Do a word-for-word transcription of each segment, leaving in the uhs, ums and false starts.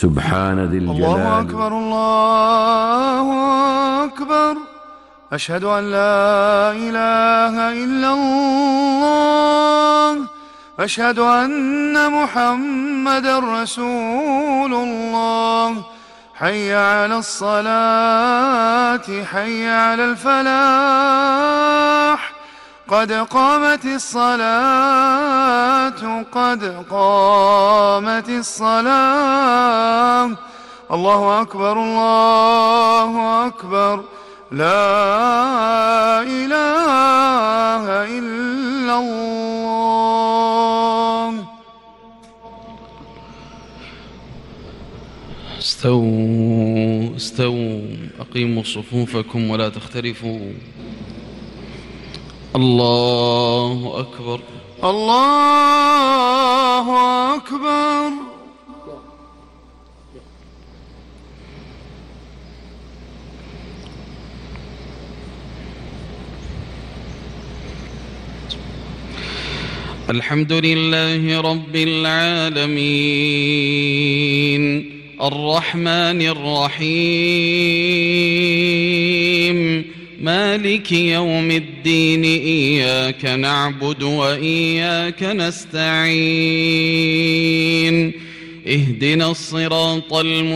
سبحان ذي الجلال. الله أكبر الله أكبر. أشهد أن لا إله إلا الله. أشهد أن محمدا رسول الله. حي على الصلاة حي على الفلاح. قد قامت الصلاة قد قامت الصلاة. الله أكبر الله أكبر. لا إله إلا الله. استووا استووا أقيموا صفوفكم ولا تختلفوا. الله أكبر الله أكبر. الحمد لله رب العالمين الرحمن الرحيم مالك يوم الدين. إياك نعبد وإياك نستعين. اهدنا الصراط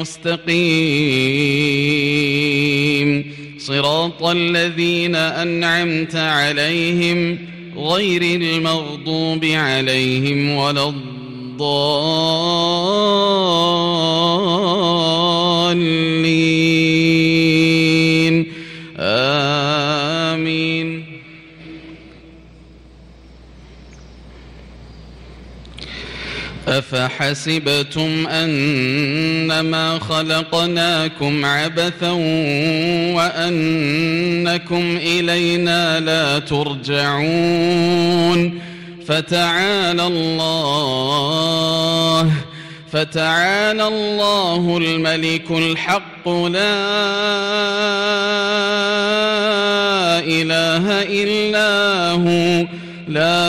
المستقيم صراط الذين أنعمت عليهم غير المغضوب عليهم ولا الضالين. آمين. أفحسبتم أنما خلقناكم عبثا وأنكم إلينا لا ترجعون. فتعالى الله فتعالى الله الملك الحق لا إله إلا هو لا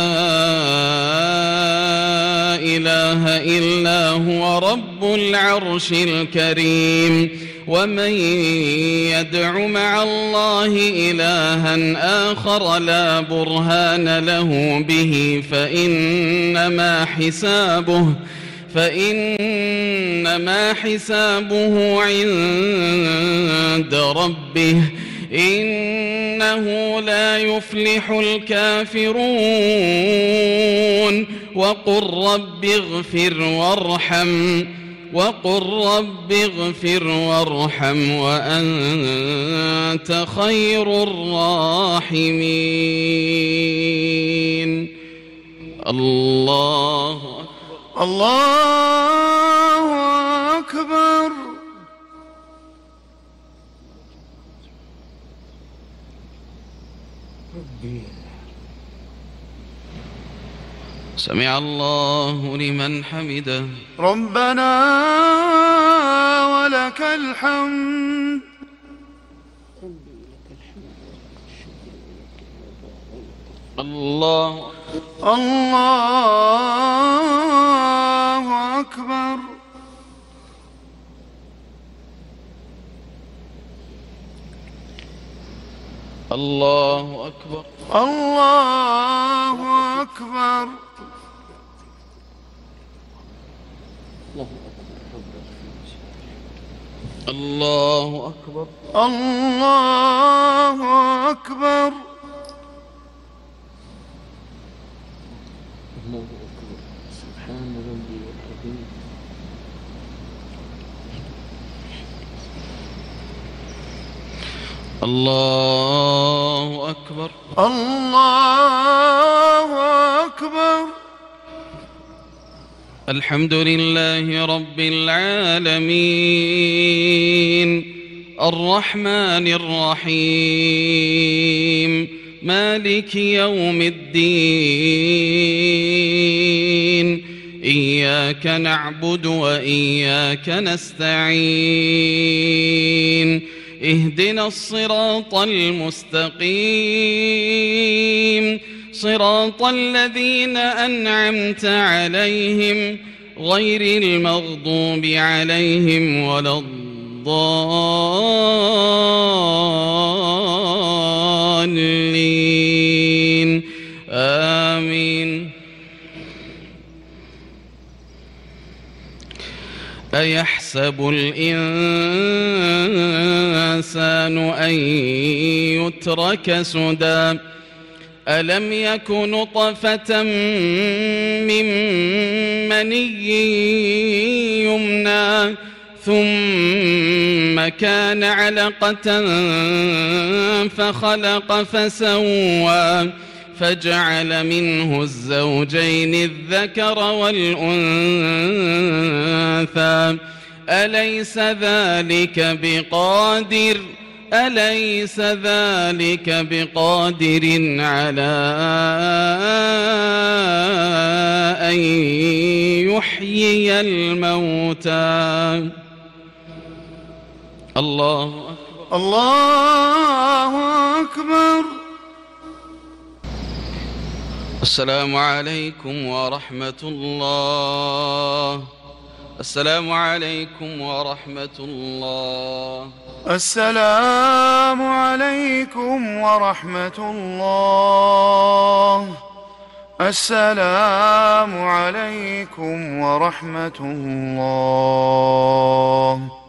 إله إلا هو رب العرش الكريم. ومن يدع مع الله إلها آخر لا برهان له به فإنما حسابه فإنما حسابه عند ربه إنه لا يفلح الكافرون. وقل رب اغفر وارحم وقل رب اغفر وارحم وأنت خير الراحمين. الله أكبر الله أكبر. سمع الله لمن حمده. ربنا ولك الحمد. الله الله أكبر. الله أكبر الله أكبر. الله أكبر الله أكبر. سبحان ربي العظيم. الله أكبر الله أكبر. الحمد لله رب العالمين الرحمن الرحيم مالك يوم الدين. إياك نعبد وإياك نستعين. اهدنا الصراط المستقيم صراط الذين أنعمت عليهم غير المغضوب عليهم ولا الضالين آمين. أيحسب الإنسان أن يترك سدى ألم يك نطفة من مني يمنى ثم كان علقة فخلق فسوى فجعل منه الزوجين الذكر والأنثى أليس ذلك بقادر أليس ذلك بقادر على أن يحيي الموتى الله أكبر الله أكبر. السلام عليكم ورحمة الله. السلام عليكم ورحمة الله. السلام عليكم ورحمة الله. السلام عليكم ورحمة الله.